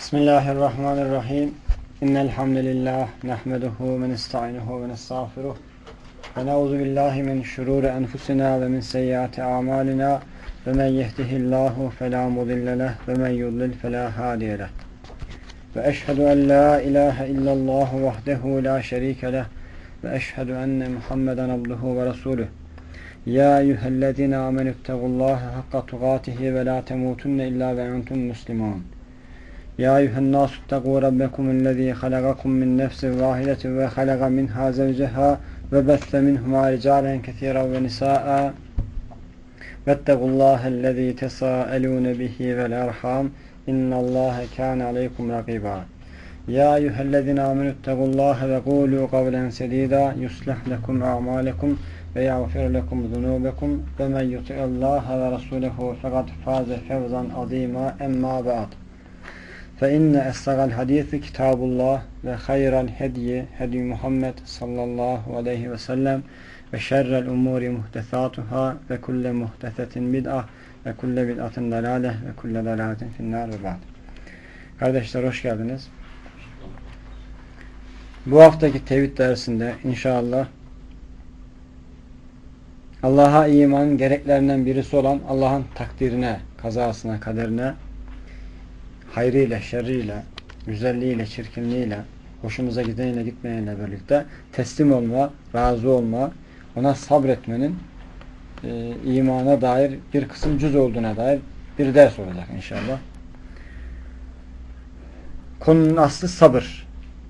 Bismillahirrahmanirrahim. İnnel hamdelellahi nahmeduhu ve nestainuhu ve nestağfiruh. Ve na'udzu billahi min şururi enfusina ve min seyyiati a'malina. Ve men yehdihillahu fela mudille leh ve men yudlil fela hadiye leh. Ve eşhedü en la ilahe illallah vahdehu la şerike leh ve eşhedü enne Muhammeden abduhu ve resuluh. Ya eyyühellezine amenüttegullaha hakka tugatihi ve la temutunne illa ve entum muslimun. Ya eyyühennâsü ittegû rabbekumüllezî halagakum min nefsin vâhidetin ve halaga minhâ zevceha ve besse minhumâ ricâlen kesîran ve nisâ'a vettegullâhellezî tesâelûne bihi vel erhâm innallâhe kâne aleykum rakîbâ. Ya eyyühellezîne amenüttegullâhe ve kûlû kavlen sedîdâ yuslih lekum a'mâlekum ve yağfir lekum zunûbekum ve men yuti'illâhe ve rasûlehu fekad fâze fevzan azîmâ emmâ ba'd. فإن أصدق الحديث كتاب الله وخير الهدي هدي محمد صلى الله عليه وسلم وشر الأمور محدثاتها وكل محدثة بدعة وكل بدعة ضلالة وكل ضلالة في النار وبعد. Kardeşler hoş geldiniz. Bu haftaki tevhid dersinde inşallah Allah'a imanın gereklerinden birisi olan Allah'ın takdirine, kazasına, kaderine, hayrıyla, şerriyle, güzelliğiyle, çirkinliğiyle, hoşumuza gideniyle, gitmeyenle birlikte teslim olma, razı olma, ona sabretmenin imana dair bir kısım cüz olduğuna dair bir ders olacak inşallah. Konunun aslı sabır.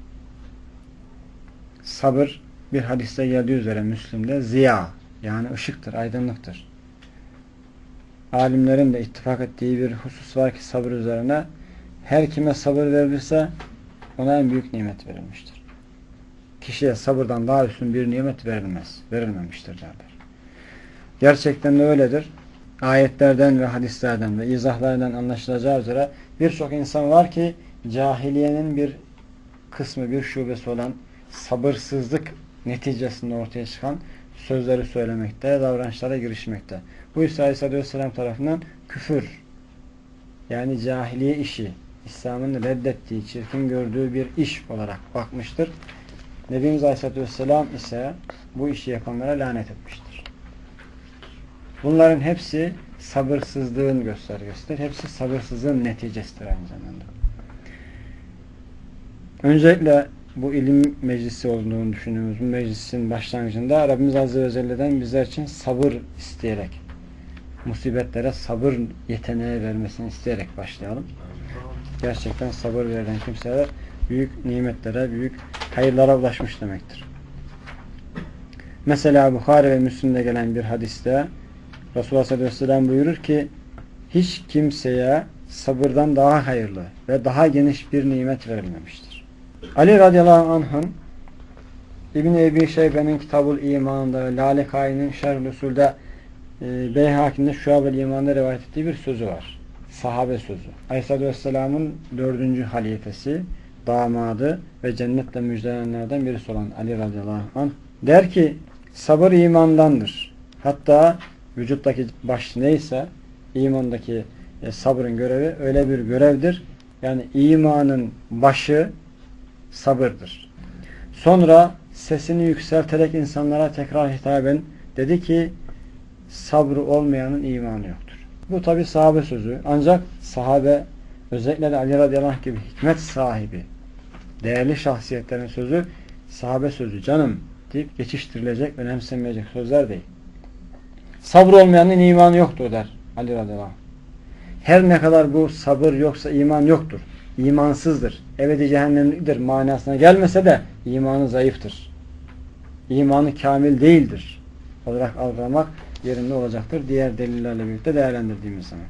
Sabır bir hadiste geldiği üzere Müslim'de ziya, yani ışıktır, aydınlıktır. Alimlerin de ittifak ettiği bir husus var ki sabır üzerine her kime sabır verilirse ona en büyük nimet verilmiştir. Kişiye sabırdan daha üstün bir nimet verilmemiştir derler. Gerçekten de öyledir. Ayetlerden ve hadislerden ve izahlardan anlaşılacağı üzere birçok insan var ki cahiliyenin bir kısmı, bir şubesi olan sabırsızlık neticesinde ortaya çıkan sözleri söylemekte, davranışlara girişmekte. Bu ise Aleyhisselatü Vesselam tarafından küfür, yani cahiliye işi, İslam'ın reddettiği, çirkin gördüğü bir iş olarak bakmıştır. Nebimiz Aleyhisselatü Vesselam ise bu işi yapanlara lanet etmiştir. Bunların hepsi sabırsızlığın göstergesidir. Hepsi sabırsızlığın neticesidir aynı zamanda. Öncelikle bu ilim meclisi olduğunu düşündüğümüz bu meclisin başlangıcında Rabbimiz Azze ve Celle'den bizler için sabır isteyerek, musibetlere sabır yeteneği vermesini isteyerek başlayalım. Gerçekten sabır verilen kimseler büyük nimetlere, büyük hayırlara ulaşmış demektir. Mesela Bukhari ve Müslim'de gelen bir hadiste Resulullah sallallahu aleyhi ve sellem buyurur ki hiç kimseye sabırdan daha hayırlı ve daha geniş bir nimet verilmemiştir. Ali radıyallahu anh'ın İbn-i Ebi Şeybe'nin Kitab-ül İman'da ve Lalekai'nin Şerh-ül Usul'de Beyhaki'nin Şuab-ül İman'da rivayet ettiği bir sözü var. Sahabe sözü. Aleyhisselatü Vesselam'ın 4. halifesi, damadı ve cennetle müjdelenenlerden birisi olan Ali radıyallahu anh der ki sabır imandandır. Hatta vücuttaki baş neyse imandaki sabrın görevi öyle bir görevdir. Yani imanın başı sabırdır. Sonra sesini yükselterek insanlara tekrar hitaben dedi ki sabrı olmayanın imanı yoktur. Bu tabi sahabe sözü. Ancak sahabe, özellikle de Ali radıyallahu anh gibi hikmet sahibi, değerli şahsiyetlerin sözü sahabe sözü canım deyip geçiştirilecek, önemsenmeyecek sözler değil. Sabır olmayanın imanı yoktur der Ali radıyallahu anh. Her ne kadar bu sabır yoksa iman yoktur, İmansızdır, ebedi cehennemliktir manasına gelmese de imanı zayıftır. İmanı kamil değildir olarak algılamak yerinde olacaktır. Diğer delillerle birlikte değerlendirdiğimiz zaman.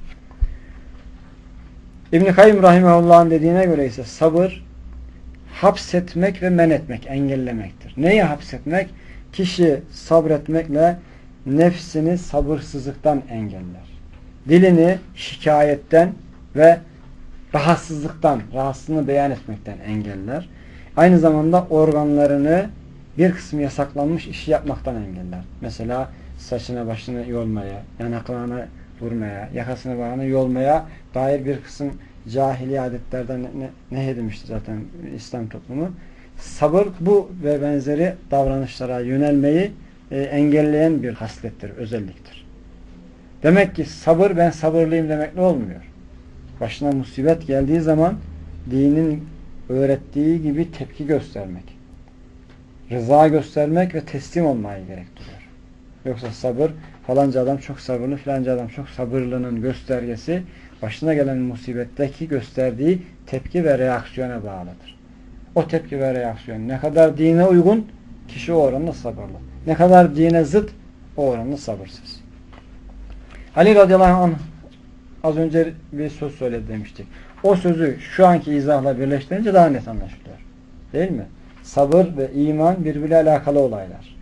İbn-i Kayyum Rahimahullah'ın dediğine göre ise sabır hapsetmek ve men etmek, engellemektir. Neyi hapsetmek? Kişi sabretmekle nefsini sabırsızlıktan engeller. Dilini şikayetten ve rahatsızlığını beyan etmekten engeller. Aynı zamanda organlarını bir kısmı yasaklanmış işi yapmaktan engeller. Mesela saçına başını yolmaya, yanaklarına vurmaya, yakasını bağını yolmaya dair bir kısım cahiliye adetlerden nehyedilmiştir zaten İslam toplumu. Sabır bu ve benzeri davranışlara yönelmeyi engelleyen bir haslettir, özelliktir. Demek ki sabır, ben sabırlıyım demekle olmuyor. Başına musibet geldiği zaman dinin öğrettiği gibi tepki göstermek, rıza göstermek ve teslim olmayı gerektiriyor. Yoksa sabır, falanca adam çok sabırlı, filanca adam çok sabırlının göstergesi başına gelen musibetteki gösterdiği tepki ve reaksiyona bağlıdır. O tepki ve reaksiyon ne kadar dine uygun, kişi o oranda sabırlı. Ne kadar dine zıt, o oranda sabırsız. Ali radıyallahu anh az önce bir söz söyledi demiştik. O sözü şu anki izahla birleştirince daha net anlaşılıyor. Değil mi? Sabır ve iman birbiriyle alakalı olaylar.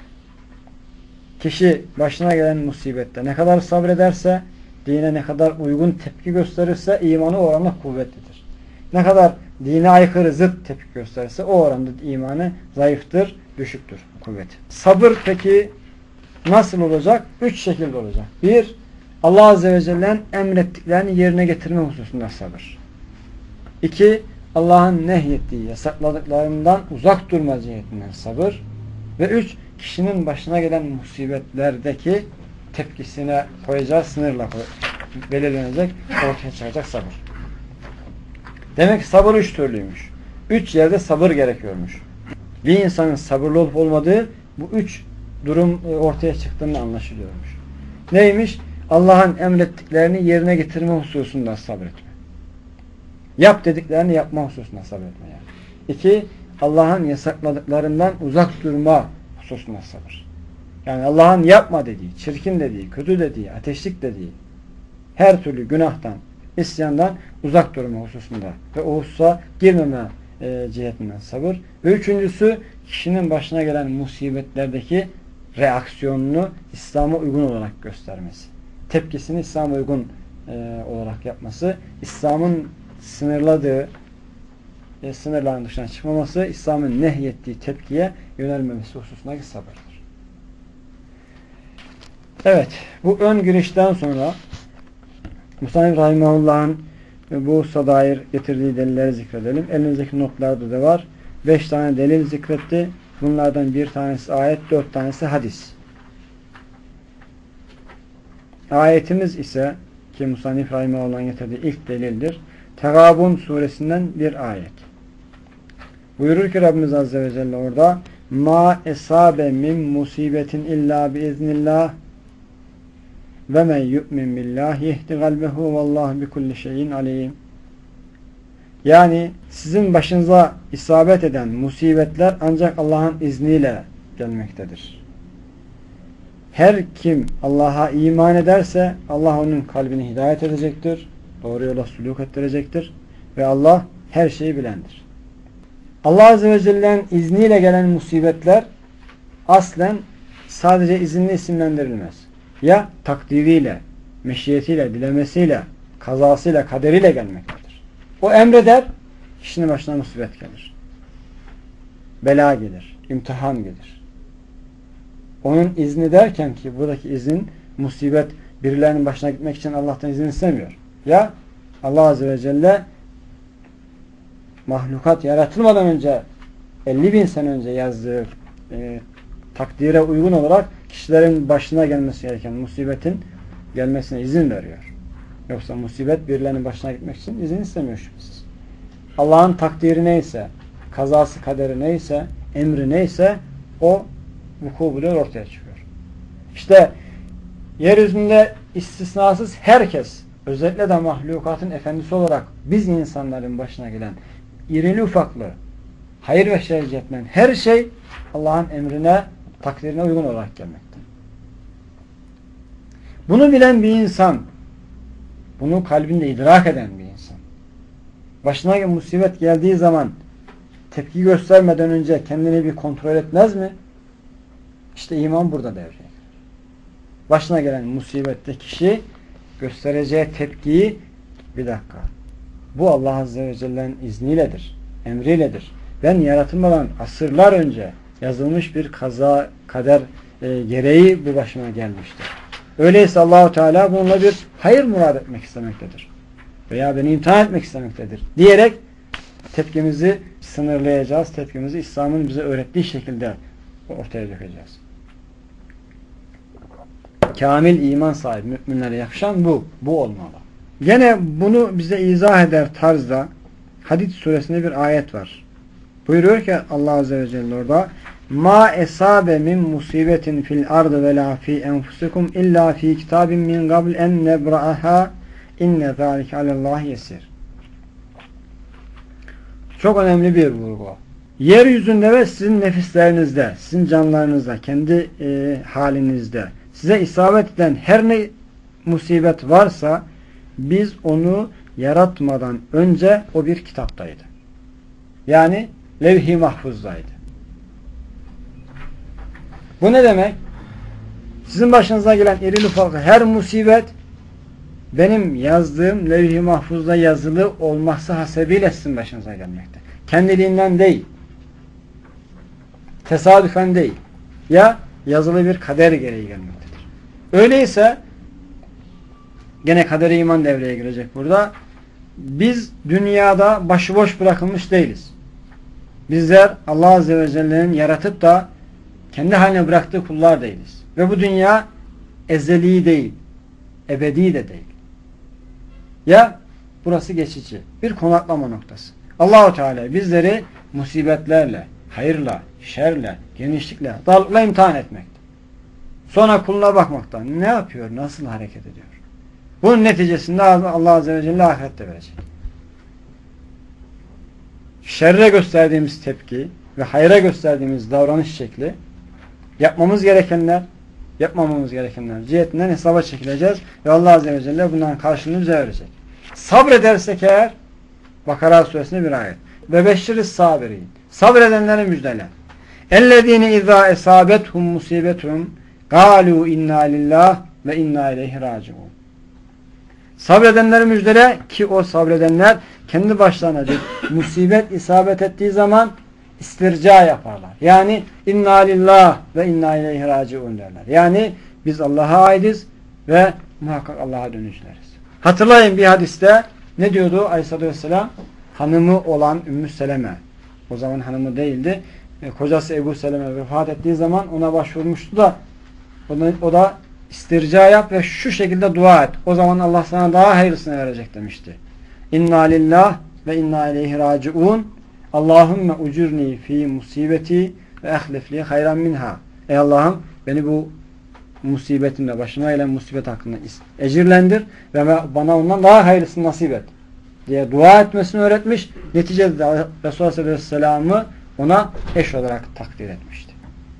Kişi başına gelen musibette ne kadar sabrederse, dine ne kadar uygun tepki gösterirse imanı o oranda kuvvetlidir. Ne kadar dine aykırı zıt tepki gösterirse o oranda imanı zayıftır, düşüktür kuvveti. Sabır peki nasıl olacak? 3 şekilde olacak. 1. Allah Azze ve Celle'nin emrettiklerini yerine getirme hususunda sabır. 2. Allah'ın nehyettiği, yasakladıklarından uzak durma cihetinden sabır. Ve 3. Kişinin başına gelen musibetlerdeki tepkisine koyacağı sınırla belirlenecek, ortaya çıkacak sabır. Demek ki sabır 3 türlüymüş. 3 yerde sabır gerekiyormuş. Bir insanın sabırlı olup olmadığı bu 3 durum ortaya çıktığında anlaşılıyormuş. Neymiş? Allah'ın emrettiklerini yerine getirme hususunda sabretme. Yap dediklerini yapma hususunda sabretme yani. 2. Allah'ın yasakladıklarından uzak durma hususunda sabır. Yani Allah'ın yapma dediği, çirkin dediği, kötü dediği, ateşlik dediği her türlü günahtan, isyandan uzak durma hususunda ve o hususa girmeme cihetinden sabır. Ve 3.'sü kişinin başına gelen musibetlerdeki reaksiyonunu İslam'a uygun olarak göstermesi. Tepkisini İslam'a uygun olarak yapması. İslam'ın sınırladığı, sınırların dışına çıkmaması, İslam'ın nehyettiği tepkiye yönelmemesi hususundaki sabırdır. Evet, bu ön girişten sonra Musannif Rahimahullah'ın bu hususa dair getirdiği delilleri zikredelim. Elinizdeki notlarda da var. 5 tane delil zikretti. Bunlardan bir tanesi ayet, 4 tanesi hadis. Ayetimiz ise ki Musannif Rahimahullah'ın getirdiği ilk delildir. Tegabun suresinden bir ayet. Buyurur ki Rabbimiz Azze ve Celle orada ma esabe min musibetin illa biiznillah ve men yu'min billahi yehdi kalbehu vallahu bikulli şeyin alim. Yani sizin başınıza isabet eden musibetler ancak Allah'ın izniyle gelmektedir. Her kim Allah'a iman ederse Allah onun kalbini hidayet edecektir. Doğru yola suluk ettirecektir. Ve Allah her şeyi bilendir. Allah Azze ve Celle'nin izniyle gelen musibetler aslen sadece izinli isimlendirilmez. Ya takdiriyle, meşiyetiyle, dilemesiyle, kazasıyla, kaderiyle gelmektedir. O emreder, kişinin başına musibet gelir. Bela gelir, imtihan gelir. Onun izni derken ki buradaki izin, musibet birilerinin başına gitmek için Allah'tan izin istemiyor. Ya Allah Azze ve Celle mahlukat yaratılmadan önce 50.000 sene önce yazdığı takdire uygun olarak kişilerin başına gelmesi gereken musibetin gelmesine izin veriyor. Yoksa musibet birilerinin başına gitmek için izin istemiyor şüphesiz. Allah'ın takdiri neyse, kazası kaderi neyse, emri neyse o vuku buluyor, ortaya çıkıyor. İşte yeryüzünde istisnasız herkes, özellikle de mahlukatın efendisi olarak biz insanların başına gelen irili ufaklı hayır ve şer cihetinden her şey Allah'ın emrine, takdirine uygun olarak gelmekte. Bunu bilen bir insan, bunu kalbinde idrak eden bir insan, başına musibet geldiği zaman tepki göstermeden önce kendini bir kontrol etmez mi? İşte iman burada devreye girer. Başına gelen musibette kişi göstereceği tepkiyi, bir dakika, bu Allah Azze ve Celle'nin izniyledir, emriyledir. Ben yaratılmadan asırlar önce yazılmış bir kaza, kader gereği bu başıma gelmiştir. Öyleyse Allahu Teala bununla bir hayır murad etmek istemektedir. veya beni imtihan etmek istemektedir diyerek tepkimizi sınırlayacağız. Tepkimizi İslam'ın bize öğrettiği şekilde ortaya dökeceğiz. Kamil iman sahibi müminlere yakışan bu olmalı. Gene bunu bize izah eder tarzda Hadid suresinde bir ayet var. Buyuruyor ki Allah Azze ve Celle orada ma esabe min musibetin fil ardı ve la fi enfusikum illa fi kitabin min qabl en nebra'aha inne zâlike alallâhi yesir. Çok önemli bir vurgu. Yeryüzünde ve sizin nefislerinizde, sizin canlarınızda, kendi halinizde size isabet eden her ne musibet varsa biz onu yaratmadan önce o bir kitaptaydı. Yani levh-i mahfuzdaydı. Bu ne demek? Sizin başınıza gelen irili ufaklı her musibet benim yazdığım levh-i mahfuzda yazılı olması hasebiyle sizin başınıza gelmekte. Kendiliğinden değil. Tesadüfen değil. Ya yazılı bir kader gereği gelmektedir. Öyleyse gene kader-i iman devreye girecek burada. Biz dünyada başıboş bırakılmış değiliz. Bizler Allah Azze ve Celle'nin yaratıp da kendi haline bıraktığı kullar değiliz. Ve bu dünya ezeli değil, ebedi de değil. Ya burası geçici, bir konaklama noktası. Allah-u Teala bizleri musibetlerle, hayırla, şerle, genişlikle, darlıkla imtihan etmekte. Sonra kuluna bakmaktan ne yapıyor, nasıl hareket ediyor? Bunun neticesinde Allah Azze ve Celle ahirette verecek. Şerre gösterdiğimiz tepki ve hayra gösterdiğimiz davranış şekli, yapmamız gerekenler, yapmamamız gerekenler cihetinden hesaba çekileceğiz ve Allah Azze ve Celle bunların karşılığını bize verecek. Sabredersek eğer, Bakara suresinde bir ayet. Ve beşşiriz sabirin. Sabredenleri müjdele. Ellezine izâ esâbethum musibetun gâlû inna lillah ve inna ileyhi râciûn. Sabredenleri müjdele ki o sabredenler kendi başlarına bir musibet isabet ettiği zaman istirca yaparlar. Yani inna lillah ve inna ileyhi râciûn derler. Yani biz Allah'a aitiz ve muhakkak Allah'a dönüşleriz. Hatırlayın bir hadiste ne diyordu Aleyhisselatü Vesselam? Hanımı olan Ümmü Seleme, o zaman hanımı değildi, kocası Ebu Seleme vefat ettiği zaman ona başvurmuştu da o da istirca yap ve şu şekilde dua et. O zaman Allah sana daha hayırlısını verecek demişti. İnna lillah ve inna ileyhi raciun. Allahümme ucurni fi musibeti ve ehlifli hayran minha. Ey Allah'ım beni bu musibetimle, başıma gelen musibet hakkında ecirlendir ve bana ondan daha hayırlısını nasip et diye dua etmesini öğretmiş. Neticede de Resulullah Aleyhisselam'ı ona eş olarak takdir etmişti.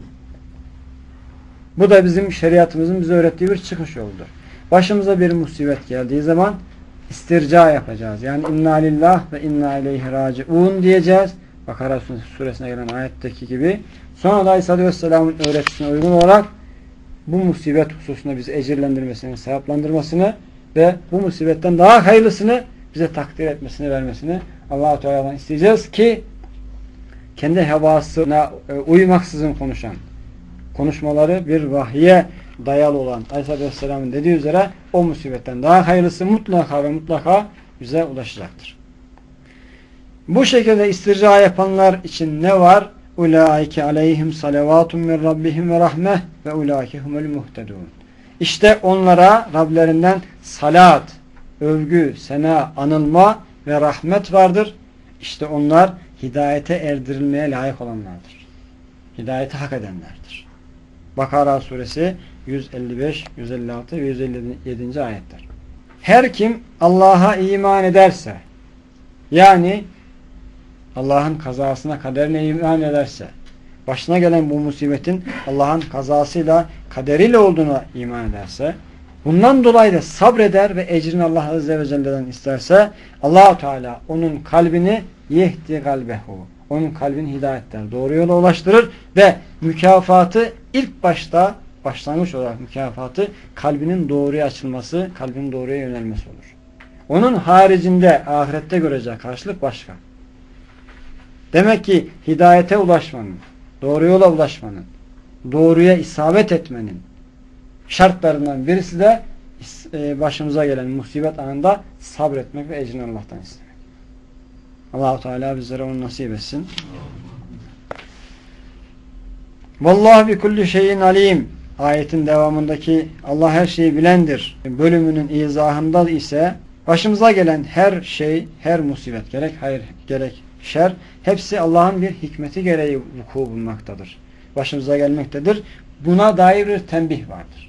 Bu da bizim şeriatımızın bize öğrettiği bir çıkış yoludur. Başımıza bir musibet geldiği zaman istirca yapacağız. Yani inna lillah ve inna ileyhi raciun diyeceğiz. Bakara suresine gelen ayetteki gibi. Sonra da Aleyhisselatü Vesselam'ın öğretisine uygun olarak bu musibet hususunda bizi ecirlendirmesini, sevaplandırmasını ve bu musibetten daha hayırlısını bize takdir etmesini, vermesini Allah-u Teala'dan isteyeceğiz ki kendi hevasına uymaksızın konuşan, konuşmaları bir vahye dayalı olan Aleyhisselatü Vesselam'ın dediği üzere o musibetten daha hayırlısı mutlaka ve mutlaka bize ulaşacaktır. Bu şekilde istirca yapanlar için ne var? Ulaike aleyhim salavatun min rabbihim ve rahmeh ve ulaike humul muhtedun. İşte onlara Rablerinden salat, övgü, sena, anılma ve rahmet vardır. İşte onlar hidayete erdirilmeye layık olanlardır. Hidayete hak edenlerdir. Bakara suresi 155, 156 ve 157. ayetler. Her kim Allah'a iman ederse, yani Allah'ın kazasına, kaderine iman ederse, başına gelen bu musibetin Allah'ın kazasıyla, kaderiyle olduğuna iman ederse, bundan dolayı da sabreder ve ecrini Allah Azze ve Celle'den isterse, Allah-u Teala onun kalbini yehdi kalbehu, onun kalbini hidayetler, doğru yola ulaştırır ve mükafatı ilk başta, başlangıç olarak mükafatı kalbinin doğruya açılması, kalbinin doğruya yönelmesi olur. Onun haricinde ahirette göreceği karşılık başka. Demek ki hidayete ulaşmanın, doğru yola ulaşmanın, doğruya isabet etmenin şartlarından birisi de başımıza gelen musibet anında sabretmek ve ecrini Allah'tan istemek. Allah-u Teala bizlere onu nasip etsin. Vallahu bi kulli şeyin alim. Ayetin devamındaki Allah her şeyi bilendir bölümünün izahında ise başımıza gelen her şey, her musibet, gerek hayır gerek şer, hepsi Allah'ın bir hikmeti gereği vuku bulmaktadır. Başımıza gelmektedir. Buna dair bir tembih vardır.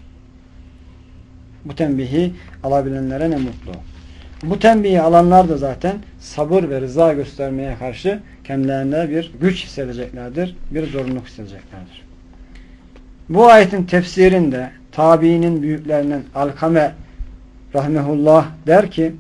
Bu tembihi alabilenlere ne mutlu. Bu tembihi alanlar da zaten sabır ve rıza göstermeye karşı kendilerine bir güç hissedeceklerdir, bir zorunluluk hissedeceklerdir. Bu ayetin tefsirinde tabiinin büyüklerinden Alkame rahmehullah der ki,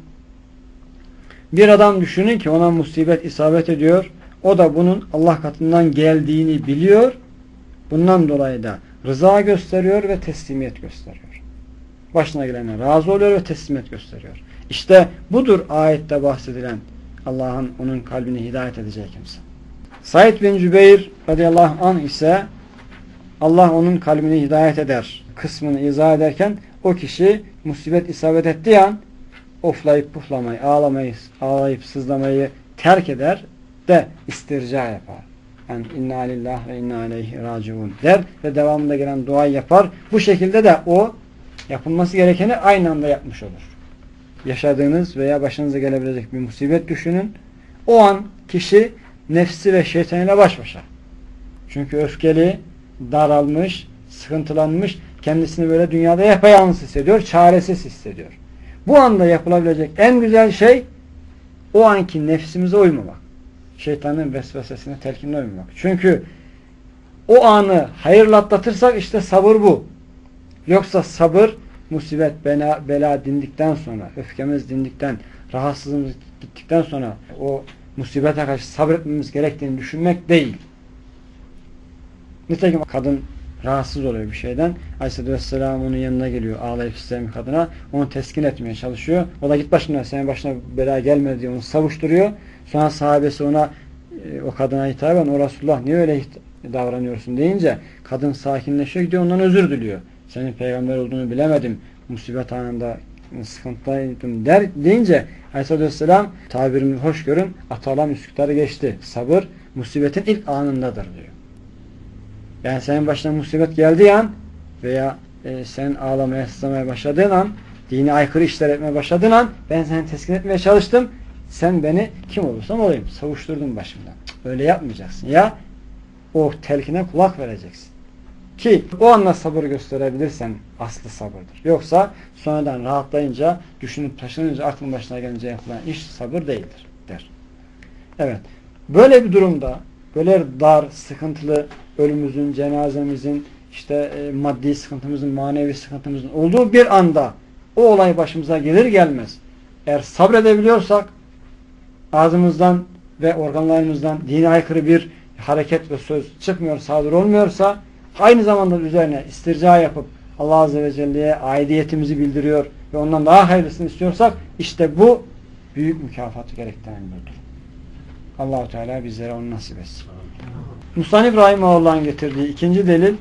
bir adam düşünün ki ona musibet isabet ediyor, o da bunun Allah katından geldiğini biliyor, bundan dolayı da rıza gösteriyor ve teslimiyet gösteriyor. Başına gelene razı oluyor ve teslimiyet gösteriyor. İşte budur ayette bahsedilen Allah'ın onun kalbini hidayet edeceği kimse. Said bin Cübeyr radıyallahu anh ise Allah onun kalbini hidayet eder kısmını izah ederken o kişi musibet isabet ettiği an oflayıp puflamayı, ağlayıp sızlamayı terk eder de istirca yapar. Yani inna lillahi ve inna aleyhi raciun der ve devamında gelen duayı yapar. Bu şekilde de o yapılması gerekeni aynı anda yapmış olur. Yaşadığınız veya başınıza gelebilecek bir musibet düşünün. O an kişi nefsi ve şeytanıyla baş başa. Çünkü öfkeli, daralmış, sıkıntılanmış, kendisini böyle dünyada yapayalnız hissediyor, çaresiz hissediyor. Bu anda yapılabilecek en güzel şey o anki nefsimize uymamak. Şeytanın vesvesesine, telkinine uymamak. Çünkü o anı hayırla atlatırsak işte sabır bu. Yoksa sabır, musibet, bela dindikten sonra, öfkemiz dindikten, rahatsızlığımız gittikten sonra o musibete karşı sabretmemiz gerektiğini düşünmek değil. Nitekim kadın rahatsız oluyor bir şeyden. Aleyhisselatü Vesselam onun yanına geliyor ağlayıp isteyen bir kadına. Onu teskin etmeye çalışıyor. O da git başına, senin başına bela gelmedi diye onu savuşturuyor. Sonra sahabesi ona o kadına hitaben o Resulullah niye öyle davranıyorsun deyince kadın sakinleşiyor, gidiyor ondan özür diliyor. Senin peygamber olduğunu bilemedim. Musibet anında sıkıntıdaydım deyince Aleyhisselatü Vesselam tabirimi hoş görün, Atalam Üsküdar'ı geçti. Sabır musibetin ilk anındadır diyor. Yani senin başına musibet geldiği an veya sen ağlamaya, sızlamaya başladığın an, dine aykırı işler etmeye başladığın an ben seni teskin etmeye çalıştım. Sen beni kim olursam olayım savuşturdun başımdan. Öyle yapmayacaksın. Ya o telkine kulak vereceksin. Ki o anda sabır gösterebilirsen aslı sabırdır. Yoksa sonradan rahatlayınca, düşünüp taşınınca, aklın başına gelince yapılan iş sabır değildir der. Evet. Böyle bir durumda böyle dar, sıkıntılı ölümümüzün, cenazemizin, işte maddi sıkıntımızın, manevi sıkıntımızın olduğu bir anda o olay başımıza gelir gelmez eğer sabredebiliyorsak ağzımızdan ve organlarımızdan dine aykırı bir hareket ve söz çıkmıyor, sadır olmuyorsa aynı zamanda üzerine istirca yapıp Allah Azze ve Celle'ye aidiyetimizi bildiriyor ve ondan daha hayırlısını istiyorsak işte bu büyük mükafatı gerektiren bir durum. Allah-u Teala bizlere onu nasip etsin. Musannif Rahimahullah'ın getirdiği ikinci delil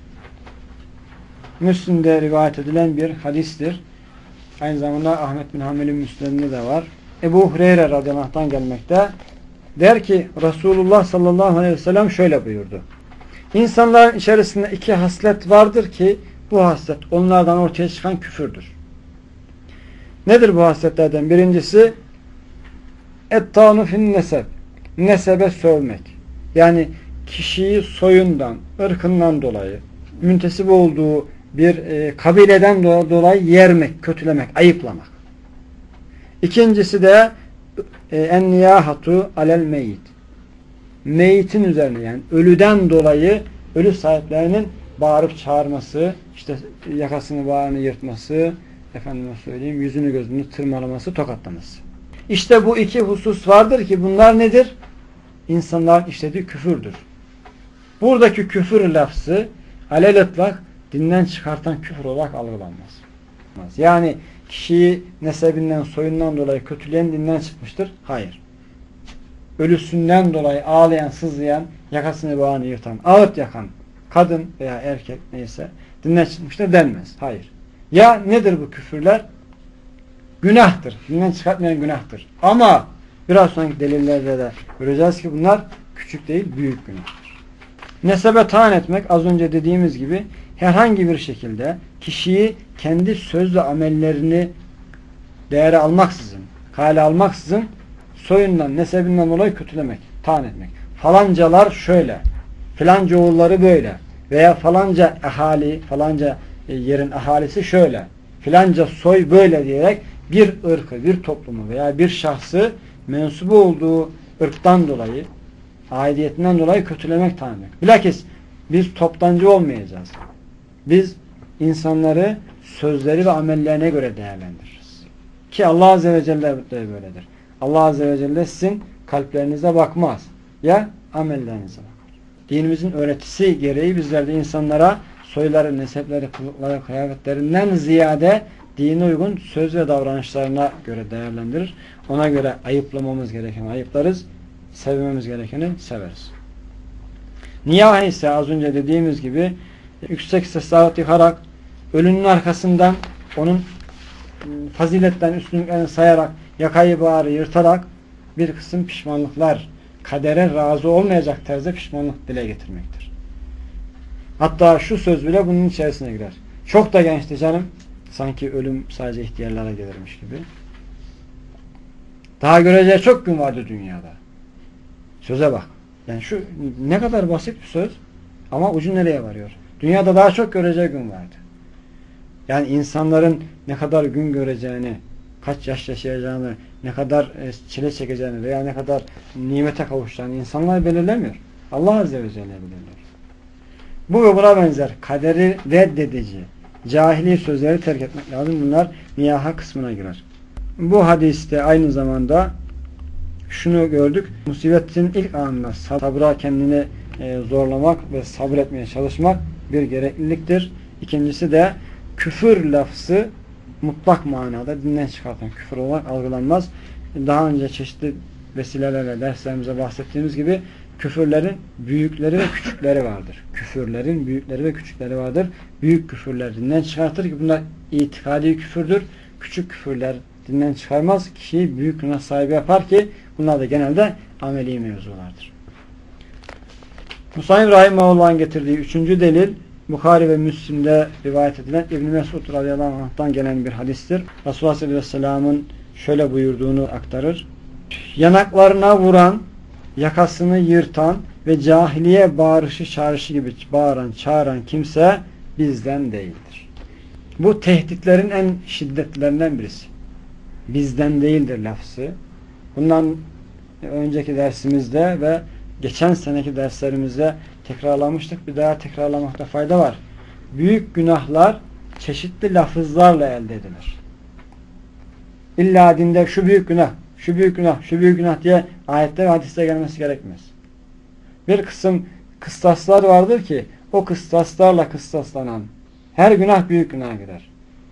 Müslim'de rivayet edilen bir hadistir. Aynı zamanda Ahmet bin Hanbel'in Müslim'de de var. Ebu Hureyre radıyallahu anh'tan gelmekte. Der ki Resulullah sallallahu aleyhi ve sellem şöyle buyurdu. İnsanların içerisinde iki haslet vardır ki bu haslet onlardan ortaya çıkan küfürdür. Nedir bu hasletlerden? Birincisi ettanu fin neseb. Nesebe sövmek. Yani kişiyi soyundan, ırkından dolayı, müntesip olduğu bir kabileden dolayı yermek, kötülemek, ayıplamak. İkincisi de en-niyahatu alel meyit. Meyitin üzerine yani ölüden dolayı ölü sahiplerinin bağırıp çağırması, işte yakasını bağrını yırtması, efendime söyleyeyim yüzünü gözünü tırmalaması, tokatlaması. İşte bu iki husus vardır ki bunlar nedir? İnsanların işlediği küfürdür. Buradaki küfür lafzı alel-itlak dinden çıkartan küfür olarak algılanmaz. Yani kişiyi nesebinden, soyundan dolayı kötüleyen dinden çıkmıştır. Hayır. Ölüsünden dolayı ağlayan, sızlayan, yakasını bağını yırtan, ağıt yakan kadın veya erkek neyse dinden çıkmıştır denmez. Hayır. Ya nedir bu küfürler? Günahtır. Dinden çıkartmayan günahtır. Ama biraz sonraki delillerde de göreceğiz ki bunlar küçük değil, büyük günahtır. Nesebe tayin etmek, az önce dediğimiz gibi herhangi bir şekilde kişiyi kendi söz ve amellerini değere almaksızın, kale almaksızın soyundan, nesebinden dolayı kötülemek, tayin etmek. Falancalar şöyle, falanca oğulları böyle veya falanca ahali, falanca yerin ahalisi şöyle, filanca soy böyle diyerek bir ırkı, bir toplumu veya bir şahsı mensubu olduğu ırktan dolayı, aidiyetinden dolayı kötülemek, tayin etmek. Bilakis biz toptancı olmayacağız. Biz insanları sözleri ve amellerine göre değerlendiririz. Ki Allah Azze ve Celle de böyledir. Allah Azze ve Celle sizin kalplerinize bakmaz. Ya amellerinize bakar. Dinimizin öğretisi gereği bizler de insanlara soyları, nesepleri, kılıkları, kıyafetlerinden ziyade dine uygun söz ve davranışlarına göre değerlendirir. Ona göre ayıplamamız gerekeni ayıplarız, sevmemiz gerekeni severiz. Niyaha ise az önce dediğimiz gibi yüksek sesle yıkarak, ölünün arkasından onun faziletten üstünlüklerini sayarak, yakayı bağrı yırtarak bir kısım pişmanlıklar, kadere razı olmayacak tarzda pişmanlık dile getirmektir. Hatta şu söz bile bunun içerisine girer. Çok da gençti canım. Sanki ölüm sadece ihtiyarlara gelirmiş gibi. Daha göreceği çok gün vardı dünyada. Söze bak. Yani şu ne kadar basit bir söz ama ucu nereye varıyor? Dünyada daha çok göreceği gün vardı. Yani insanların ne kadar gün göreceğini, kaç yaş yaşayacağını, ne kadar çile çekeceğini veya ne kadar nimete kavuşacağını insanlar belirlemiyor. Allah Azze ve Celle belirliyor. Bu ve buna benzer kaderi reddedici, cahili sözleri terk etmek lazım. Bunlar niyaha kısmına girer. Bu hadiste aynı zamanda şunu gördük. Musibetin ilk anında sabra kendini zorlamak ve sabretmeye çalışmak bir gerekliliktir. İkincisi de küfür lafzı mutlak manada dinden çıkartan küfür olarak algılanmaz. Daha önce çeşitli vesilelerle derslerimize bahsettiğimiz gibi küfürlerin büyükleri ve küçükleri vardır. Küfürlerin büyükleri ve küçükleri vardır. Büyük küfürler dinden çıkartır ki bunlar itikadi küfürdür. Küçük küfürler dinden çıkarmaz. Kişiyi büyük günah sahibi yapar ki bunlar da genelde ameli mevzulardır. Musa'nın Rahimahullah'ın getirdiği üçüncü delil Bukhari ve Müslim'de rivayet edilen İbn-i Mesud radıyallahu anh'tan gelen bir hadistir. Resulullah sallallahu aleyhi ve sellem'in şöyle buyurduğunu aktarır. Yanaklarına vuran, yakasını yırtan ve cahiliye bağırışı çağrışı gibi bağıran, çağıran kimse bizden değildir. Bu tehditlerin en şiddetlerinden birisi. Bizden değildir lafzı. Bundan önceki dersimizde ve geçen seneki derslerimizde tekrarlamıştık. Bir daha tekrarlamakta fayda var. Büyük günahlar çeşitli lafızlarla elde edilir. İlla dinde şu büyük günah, şu büyük günah, şu büyük günah diye ayette ve hadiste gelmesi gerekmez. Bir kısım kıstaslar vardır ki o kıstaslarla kıstaslanan her günah büyük günah gider.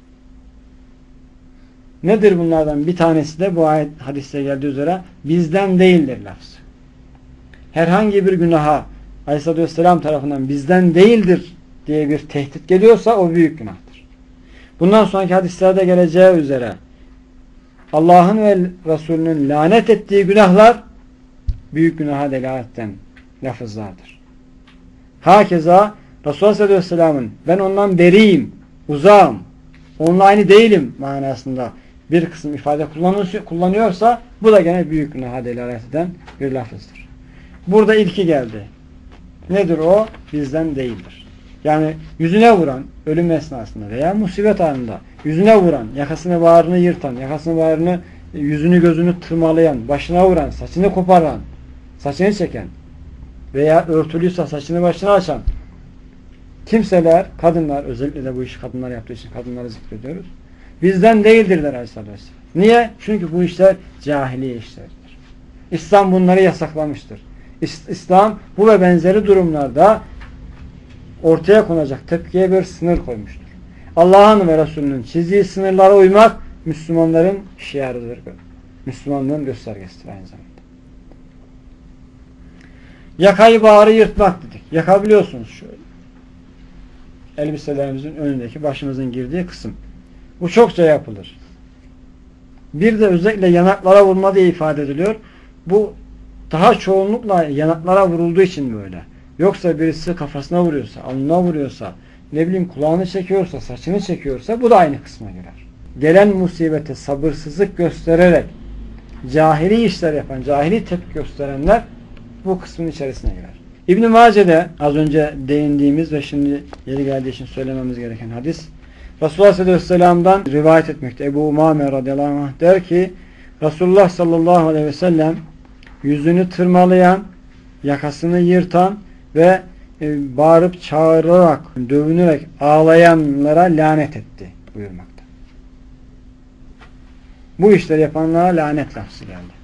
Nedir bunlardan? Bir tanesi de bu ayet hadiste geldiği üzere bizden değildir lafzı. Herhangi bir günaha Aleyhisselatü Vesselam tarafından bizden değildir diye bir tehdit geliyorsa o büyük günahtır. Bundan sonraki hadislerde geleceği üzere Allah'ın ve Resulünün lanet ettiği günahlar büyük günaha delaletten lafızlardır. Hakeza Resulullah sallallahu aleyhi ve sellem'in ben ondan beriyim, uzağım, onunla aynı değilim manasında bir kısım ifade kullanıyorsa bu da gene büyük günaha delalet eden bir lafızdır. Burada ilki geldi. Nedir o? Bizden değildir. Yani yüzüne vuran, ölüm esnasında veya musibet anında yüzüne vuran, yakasını bağrını yırtan, yakasını bağrını, yüzünü gözünü tırmalayan, başına vuran, saçını koparan, saçını çeken veya örtülüyse saçını başına açan kimseler, kadınlar, özellikle de bu işi kadınlar yaptığı için kadınları zikrediyoruz. Bizden değildirler Aleyhisselatü Vesselam. Niye? Çünkü bu işler cahiliye işleridir. İslam bunları yasaklamıştır. İslam bu ve benzeri durumlarda ortaya konacak tepkiye bir sınır koymuştur. Allah'ın ve Resulünün çizdiği sınırlara uymak Müslümanların şiarıdır. Müslümanlığın göstergesidir aynı zamanda. Yakayı bağrı yırtmak dedik. Yaka biliyorsunuz şöyle. Elbiselerimizin önündeki başımızın girdiği kısım. Bu çokça yapılır. Bir de özellikle yanaklara vurma diye ifade ediliyor. Bu daha çoğunlukla yanaklara vurulduğu için böyle. Yoksa birisi kafasına vuruyorsa, alnına vuruyorsa, ne bileyim kulağını çekiyorsa, saçını çekiyorsa bu da aynı kısma girer. Gelen musibete sabırsızlık göstererek cahili işler yapan, cahili tepki gösterenler bu kısmın içerisine girer. İbn-i Mace'de az önce değindiğimiz ve şimdi yeri geldiği için söylememiz gereken hadis, Resulullah sallallahu aleyhi ve sellem'den rivayet etmekte. Ebu Umame radıyallahu anh der ki, Resulullah sallallahu aleyhi ve sellem yüzünü tırmalayan, yakasını yırtan ve bağırıp çağırarak, dövünerek ağlayanlara lanet etti buyurmakta. Bu işleri yapanlara lanet lafzı geldi.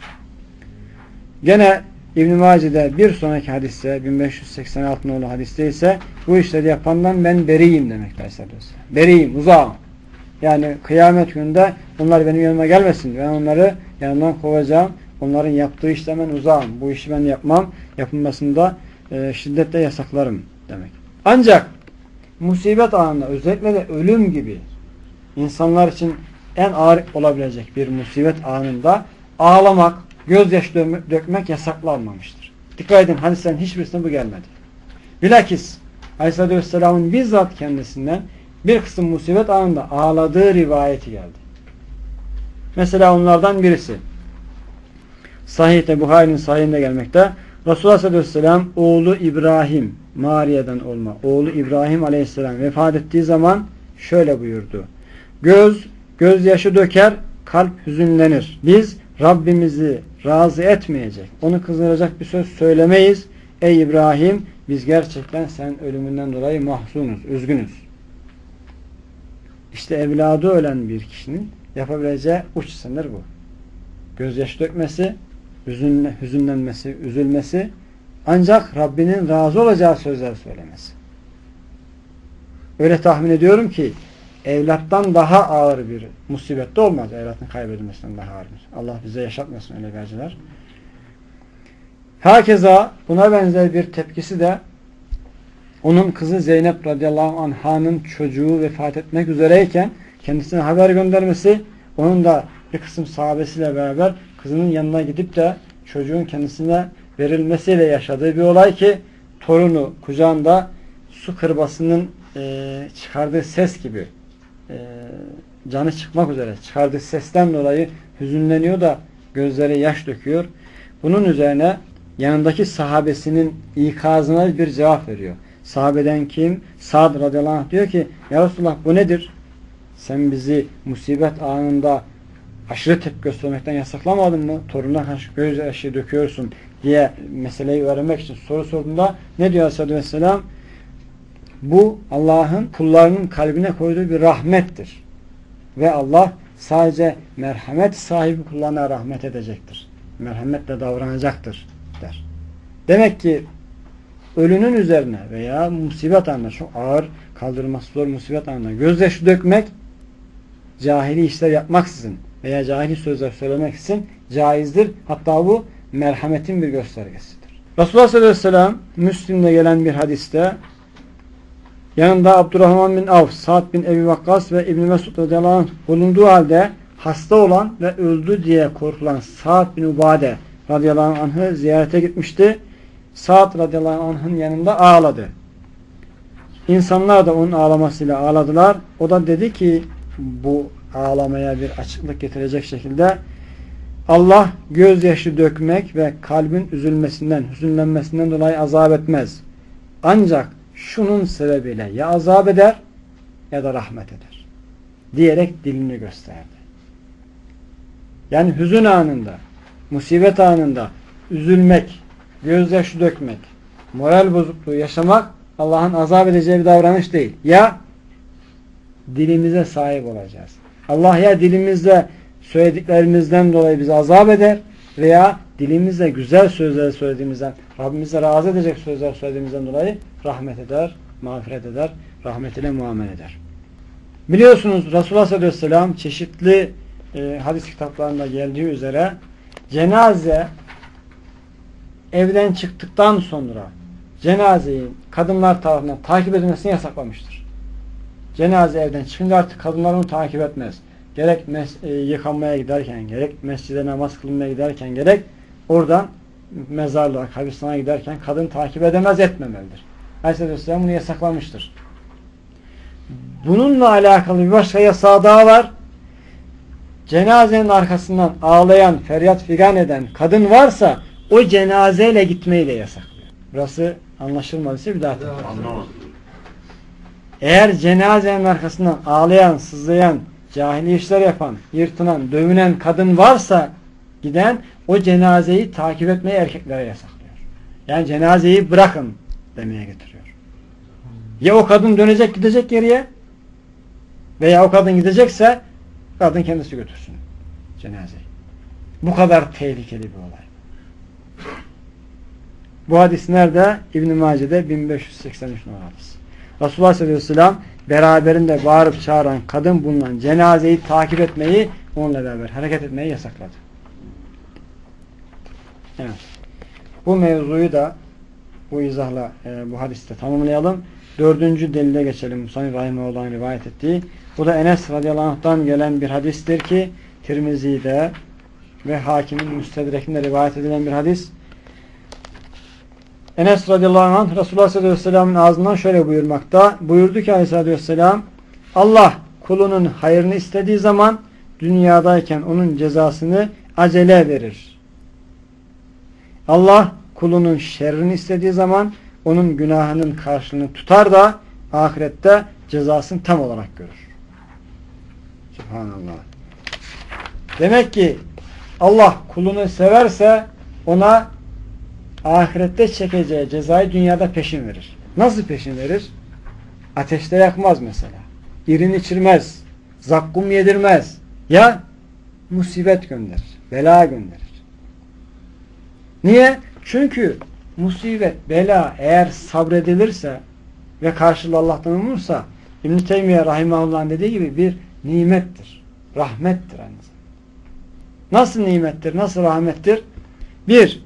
Gene İbn-i Mace'de bir sonraki hadiste 1586 nolu hadiste ise bu işleri yapandan ben beriyim demekte Aleyhisselatü Vesselam. Beriyim, uzağım. Yani kıyamet gününde onlar benim yanıma gelmesin. Ben onları yanımdan kovacağım. Onların yaptığı işten ben uzağım. Bu işi ben yapmam. Yapılmasında şiddetle yasaklarım demek. Ancak musibet anında özellikle de ölüm gibi insanlar için en ağır olabilecek bir musibet anında ağlamak, gözyaşı dökmek yasaklanmamıştır. Dikkat edin, hadislerin hiçbirisinde bu gelmedi. Bilakis Aleyhisselatü Vesselam'ın bizzat kendisinden bir kısım musibet anında ağladığı rivayeti geldi. Mesela onlardan birisi Sahih-i Buhari'nin sahihinde gelmekte. Resulullah sallallahu aleyhi ve sellem oğlu İbrahim, Mariye'den olma, oğlu İbrahim aleyhisselam vefat ettiği zaman şöyle buyurdu. Gözyaşı döker, kalp hüzünlenir. Biz Rabbimizi razı etmeyecek, onu kızdıracak bir söz söylemeyiz. Ey İbrahim, biz gerçekten senin ölümünden dolayı mahzunuz, üzgünüz. İşte evladı ölen bir kişinin yapabileceği uç sınır bu. Gözyaşı dökmesi, hüzünlenmesi, üzülmesi, ancak Rabbinin razı olacağı sözler söylemesi. Öyle tahmin ediyorum ki evlattan daha ağır bir musibette olmaz. Evlatın kaybedilmesinden daha ağır. Allah bize yaşatmasın öyle gacılar. Hakeza buna benzer bir tepkisi de onun kızı Zeynep radıyallahu anh'ın çocuğu vefat etmek üzereyken kendisine haber göndermesi, onun da bir kısım sahabesiyle beraber kızının yanına gidip de çocuğun kendisine verilmesiyle yaşadığı bir olay ki torunu kucağında su kırbasının çıkardığı ses gibi canı çıkmak üzere çıkardığı sesten dolayı hüzünleniyor da gözleri yaş döküyor. Bunun üzerine yanındaki sahabesinin ikazına bir cevap veriyor. Sahabeden kim? Sa'd radıyallahu anh diyor ki ya Resulullah bu nedir? Sen bizi musibet anında aşırı tepki göstermekten yasaklamadın mı? Torununa karşı gözyaşı döküyorsun diye meseleyi öğrenmek için soru sorduğunda ne diyor Aleyhisselatü Vesselam? Bu Allah'ın kullarının kalbine koyduğu bir rahmettir. Ve Allah sadece merhamet sahibi kullarına rahmet edecektir. Merhametle davranacaktır der. Demek ki ölünün üzerine veya musibet anında çok ağır kaldırılması zor musibet anında gözyaşı dökmek cahili işler yapmaksızın veya cahili sözler söylemek için caizdir. Hatta bu merhametin bir göstergesidir. Resulullah sallallahu aleyhi ve sellem Müslim'de gelen bir hadiste yanında Abdurrahman bin Avf, Sa'd bin Ebi Vakkas ve İbn-i Mesud radıyallahu anh bulunduğu halde hasta olan ve öldü diye korkulan Sa'd bin Ubade radıyallahu anh'ı ziyarete gitmişti. Sa'd radıyallahu anh'ın yanında ağladı. İnsanlar da onun ağlamasıyla ağladılar. O da dedi ki bu ağlamaya bir açıklık getirecek şekilde Allah gözyaşı dökmek ve kalbin üzülmesinden, hüzünlenmesinden dolayı azap etmez. Ancak şunun sebebiyle ya azap eder ya da rahmet eder. Diyerek dilini gösterdi. Yani hüzün anında, musibet anında üzülmek, gözyaşı dökmek, moral bozukluğu yaşamak Allah'ın azap edeceği bir davranış değil. Ya dilimize sahip olacağız. Allah ya dilimizle söylediklerimizden dolayı bizi azap eder veya dilimizle güzel sözler söylediğimizden, Rabbimize razı edecek sözler söylediğimizden dolayı rahmet eder, mağfiret eder, rahmetiyle muamele eder. Biliyorsunuz Resulullah sallallahu aleyhi ve sellem çeşitli hadis kitaplarında geldiği üzere cenaze evden çıktıktan sonra cenazeyi kadınlar tarafından takip edilmesini yasaklamıştır. cenaze evden çıkınca artık kadınlar onu takip etmez. Gerek yıkanmaya giderken, gerek mescide namaz kılmaya giderken, gerek oradan mezarlığa, kabristanlığa giderken kadın takip edemez, etmemelidir. Aleyhisselam bunu yasaklamıştır. Bununla alakalı bir başka yasağı daha var. Cenazenin arkasından ağlayan, feryat figan eden kadın varsa o cenazeyle gitmeyi de yasaklıyor. Burası anlaşılmadıysa bir daha anlamadım. Eğer cenazenin arkasından ağlayan, sızlayan, cahili işler yapan, yırtınan, dövünen kadın varsa giden, o cenazeyi takip etmeyi erkeklere yasaklıyor. Yani cenazeyi bırakın demeye getiriyor. Ya o kadın dönecek, gidecek geriye, veya o kadın gidecekse kadın kendisi götürsün cenazeyi. Bu kadar tehlikeli bir olay. Bu hadis nerede? İbn-i Mace'de 1583 numaralı hadis. Resulullah sallallahu aleyhi ve sellem beraberinde bağırıp çağıran kadın bulunan cenazeyi takip etmeyi, onunla beraber hareket etmeyi yasakladı. Evet. Bu mevzuyu da bu izahla bu hadiste tamamlayalım. 4. delile geçelim. Musannif Rahimahullah'ın rivayet ettiği. Bu da Enes radıyallahu anh'tan gelen bir hadistir ki Tirmizi'de ve Hakim'in Müstedrek'inde rivayet edilen bir hadis. Enes radıyallahu anh Resulullah sallallahu aleyhi ve sellem'in ağzından şöyle buyurmakta. Buyurdu ki aleyhissalatü vesselam, Allah kulunun hayrını istediği zaman dünyadayken onun cezasını acele verir. Allah kulunun şerrini istediği zaman onun günahının karşılığını tutar da ahirette cezasını tam olarak görür. Subhanallah. Demek ki Allah kulunu severse ona ahirette çekeceği cezayı dünyada peşin verir. Nasıl peşin verir? Ateşte yakmaz mesela. İrin içirmez. Zakkum yedirmez. Ya musibet gönderir. Bela gönderir. Niye? Çünkü musibet, bela eğer sabredilirse ve karşılığı Allah'tan umulursa İbn-i Teymiye Rahimahullah'ın dediği gibi bir nimettir. Rahmettir aynı zamanda. Nasıl nimettir? Nasıl rahmettir? Bir,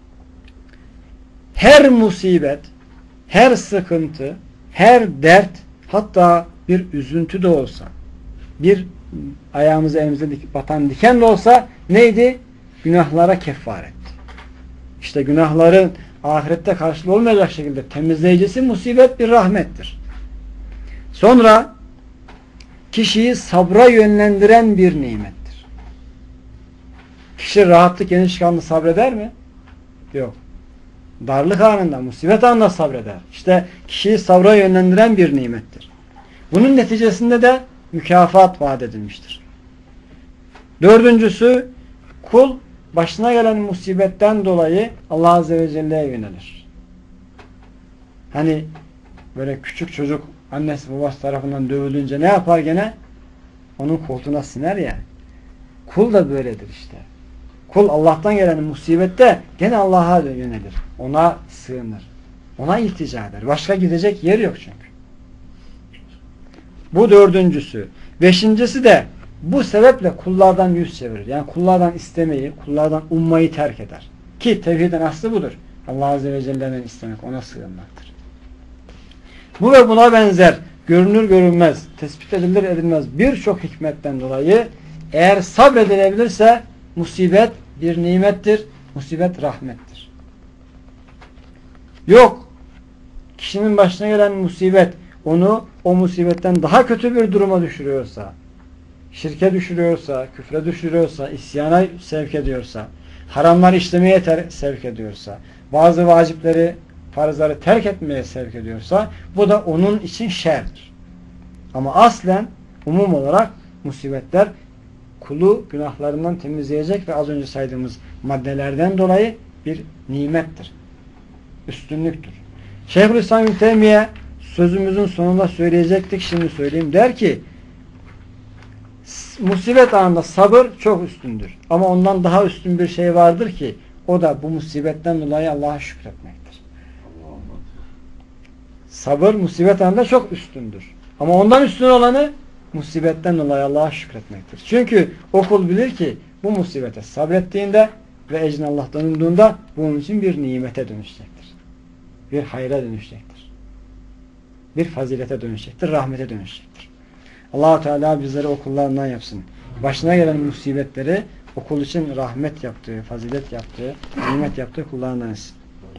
her musibet, her sıkıntı, her dert, hatta bir üzüntü de olsa, bir ayağımıza elimize batan diken de olsa neydi? Günahlara kefaretti. İşte günahların ahirette karşılığı olmayacak şekilde temizleyicisi musibet bir rahmettir. Sonra kişiyi sabra yönlendiren bir nimettir. Kişi rahatlık genişkanlı sabreder mi? Yok. Darlık anında, musibet anında sabreder. İşte kişiyi sabra yönlendiren bir nimettir. Bunun neticesinde de mükafat vaat edilmiştir. Dördüncüsü, kul başına gelen musibetten dolayı Allah Azze ve Celle'ye yönelir. Hani böyle küçük çocuk annesi babası tarafından dövülünce ne yapar gene? Onun koltuğuna siner ya. Kul da böyledir işte. Kul Allah'tan gelen musibette gene Allah'a yönelir. Ona sığınır. Ona iltica eder. Başka gidecek yer yok çünkü. Bu dördüncüsü. Beşincisi de bu sebeple kullardan yüz çevirir. Yani kullardan istemeyi, kullardan ummayı terk eder. Ki tevhidin aslı budur. Allah Azze ve Celle'den istemek, ona sığınmaktır. Bu ve buna benzer görünür görünmez, tespit edilir edilmez birçok hikmetten dolayı eğer sabredilebilirse musibet bir nimettir, musibet rahmettir. Yok, kişinin başına gelen musibet onu o musibetten daha kötü bir duruma düşürüyorsa, şirke düşürüyorsa, küfre düşürüyorsa, isyana sevk ediyorsa, haramlar işlemeye sevk ediyorsa, bazı vacipleri, farzları terk etmeye sevk ediyorsa, bu da onun için şerdir. Ama aslen, umum olarak musibetler kulu günahlarından temizleyecek ve az önce saydığımız maddelerden dolayı bir nimettir. Üstünlüktür. Şeyhülislam İbn Teymiye sözümüzün sonunda söyleyecektik, şimdi söyleyeyim. Der ki, musibet anında sabır çok üstündür. Ama ondan daha üstün bir şey vardır ki, o da bu musibetten dolayı Allah'a şükretmektir. Sabır musibet anında çok üstündür. Ama ondan üstün olanı musibetten dolayı Allah'a şükretmektir. Çünkü o kul bilir ki bu musibete sabrettiğinde ve ecrini Allah'tan umduğunda bunun için bir nimete dönüşecektir. Bir hayra dönüşecektir. Bir fazilete dönüşecektir. Rahmete dönüşecektir. Allah-u Teala bizleri okullarından yapsın. Başına gelen musibetleri okul için rahmet yaptığı, fazilet yaptığı, nimet yaptığı kullarından etsin.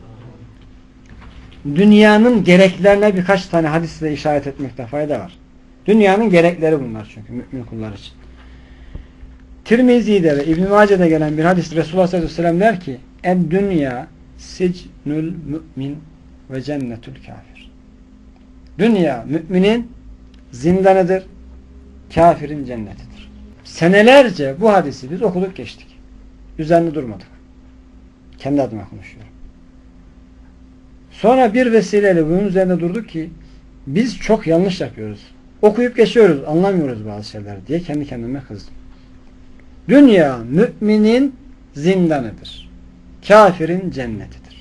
Dünyanın gereklerine birkaç tane hadisle işaret etmekte fayda var. Dünyanın gerekleri bunlar çünkü mümin kullar için. Tirmizi'de ve İbn-i Mace'de gelen bir hadis Resulullah sallallahu aleyhi ve sellem der ki dünya sicnul mümin ve cennetül kafir. Dünya müminin zindanıdır, kafirin cennetidir. Senelerce bu hadisi biz okuduk geçtik. Üzerinde durmadık. Kendi adıma konuşuyorum. Sonra bir vesileyle bunun üzerinde durduk ki biz çok yanlış yapıyoruz. Okuyup geçiyoruz, anlamıyoruz bazı şeyler diye kendi kendime kızdım. Dünya müminin zindanıdır. Kafirin cennetidir.